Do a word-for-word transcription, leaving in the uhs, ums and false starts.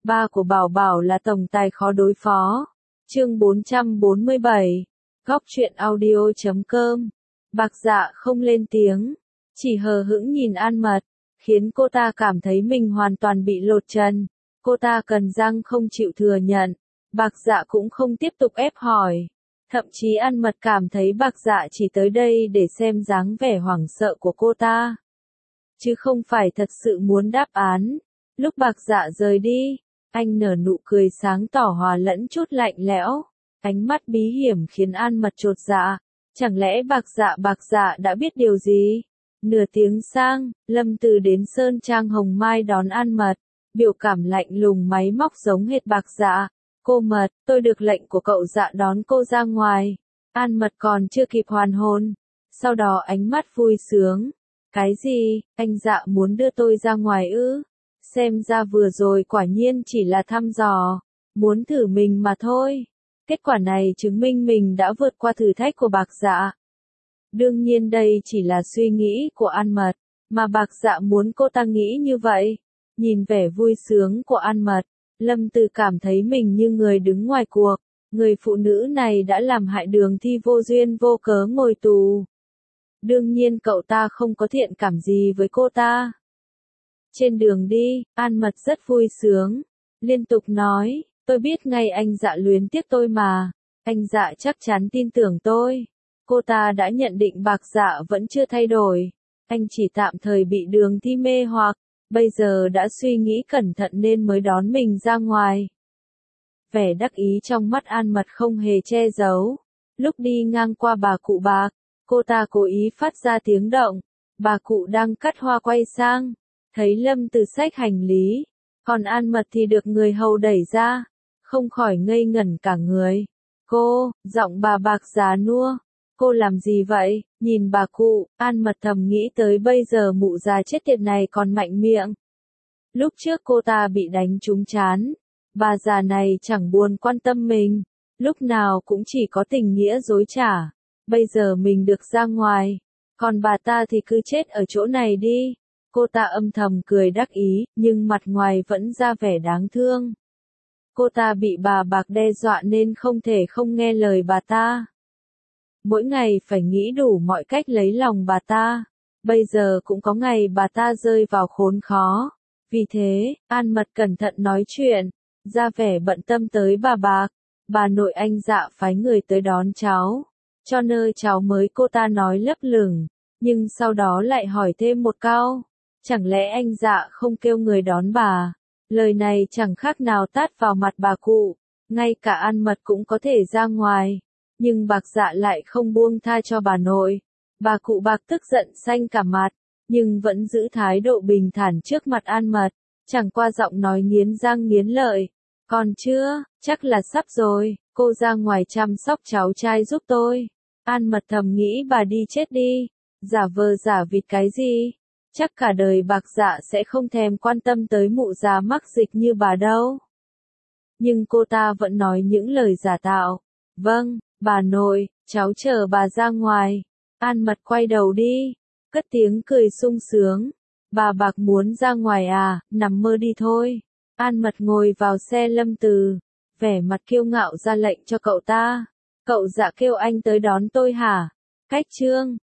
Ba của Bảo Bảo là tổng tài khó đối phó. Chương bốn trăm bốn mươi bảy. Góc truyện audio chấm com. Bạc Dạ không lên tiếng, chỉ hờ hững nhìn An Mật, khiến cô ta cảm thấy mình hoàn toàn bị lột trần. Cô ta cắn răng không chịu thừa nhận. Bạc Dạ cũng không tiếp tục ép hỏi. Thậm chí An Mật cảm thấy Bạc Dạ chỉ tới đây để xem dáng vẻ hoảng sợ của cô ta, chứ không phải thật sự muốn đáp án. Lúc Bạc Dạ rời đi, anh nở nụ cười sáng tỏ hòa lẫn chút lạnh lẽo, ánh mắt bí hiểm khiến An Mật chột dạ. Chẳng lẽ Bạc Dạ Bạc Dạ đã biết điều gì? Nửa tiếng sang, Lâm Từ đến Sơn Trang Hồng Mai đón An Mật, biểu cảm lạnh lùng máy móc giống hệt Bạc Dạ. Cô Mật, tôi được lệnh của cậu Dạ đón cô ra ngoài. An Mật còn chưa kịp hoàn hồn, sau đó ánh mắt vui sướng. Cái gì, anh Dạ muốn đưa tôi ra ngoài ư? Xem ra vừa rồi quả nhiên chỉ là thăm dò, muốn thử mình mà thôi. Kết quả này chứng minh mình đã vượt qua thử thách của Bạc Dạ. Đương nhiên đây chỉ là suy nghĩ của An Mật, mà Bạc Dạ muốn cô ta nghĩ như vậy. Nhìn vẻ vui sướng của An Mật, Lâm Từ cảm thấy mình như người đứng ngoài cuộc. Người phụ nữ này đã làm hại Đường Thi vô duyên vô cớ ngồi tù. Đương nhiên cậu ta không có thiện cảm gì với cô ta. Trên đường đi, An Mật rất vui sướng, liên tục nói, tôi biết ngay anh Dạ luyến tiếc tôi mà, anh Dạ chắc chắn tin tưởng tôi. Cô ta đã nhận định Bạc Dạ vẫn chưa thay đổi, anh chỉ tạm thời bị Đường Thi mê hoặc, bây giờ đã suy nghĩ cẩn thận nên mới đón mình ra ngoài. Vẻ đắc ý trong mắt An Mật không hề che giấu. Lúc đi ngang qua bà cụ Bạc, cô ta cố ý phát ra tiếng động. Bà cụ đang cắt hoa quay sang, thấy Lâm Từ xách hành lý, còn An Mật thì được người hầu đẩy ra, không khỏi ngây ngẩn cả người. Cô, giọng bà Bạc già nua, cô làm gì vậy? Nhìn bà cụ, An Mật thầm nghĩ tới bây giờ mụ già chết tiệt này còn mạnh miệng. Lúc trước cô ta bị đánh trúng trán, bà già này chẳng buồn quan tâm mình, lúc nào cũng chỉ có tình nghĩa dối trá. Bây giờ mình được ra ngoài, còn bà ta thì cứ chết ở chỗ này đi. Cô ta âm thầm cười đắc ý, nhưng mặt ngoài vẫn ra vẻ đáng thương. Cô ta bị bà Bạc đe dọa nên không thể không nghe lời bà ta. Mỗi ngày phải nghĩ đủ mọi cách lấy lòng bà ta. Bây giờ cũng có ngày bà ta rơi vào khốn khó. Vì thế, An Mật cẩn thận nói chuyện, ra vẻ bận tâm tới bà Bạc. Bà nội anh Dạ phái người tới đón cháu, cho nơi cháu mới cô ta nói lấp lửng, nhưng sau đó lại hỏi thêm một câu. Chẳng lẽ anh Dạ không kêu người đón bà? Lời này chẳng khác nào tát vào mặt bà cụ. Ngay cả An Mật cũng có thể ra ngoài, nhưng Bạc Dạ lại không buông tha cho bà nội. Bà cụ Bạc tức giận xanh cả mặt, nhưng vẫn giữ thái độ bình thản trước mặt An Mật, chẳng qua giọng nói nghiến răng nghiến lợi. Còn chưa, chắc là sắp rồi, cô ra ngoài chăm sóc cháu trai giúp tôi. An Mật thầm nghĩ bà đi chết đi, giả vờ giả vịt cái gì? Chắc cả đời Bạc Dạ sẽ không thèm quan tâm tới mụ già mắc dịch như bà đâu. Nhưng cô ta vẫn nói những lời giả tạo. Vâng, bà nội, cháu chờ bà ra ngoài. An Mật quay đầu đi, cất tiếng cười sung sướng. Bà Bạc muốn ra ngoài à, nằm mơ đi thôi. An Mật ngồi vào xe Lâm Từ, vẻ mặt kiêu ngạo ra lệnh cho cậu ta. Cậu Dạ kêu anh tới đón tôi hả? Cách chương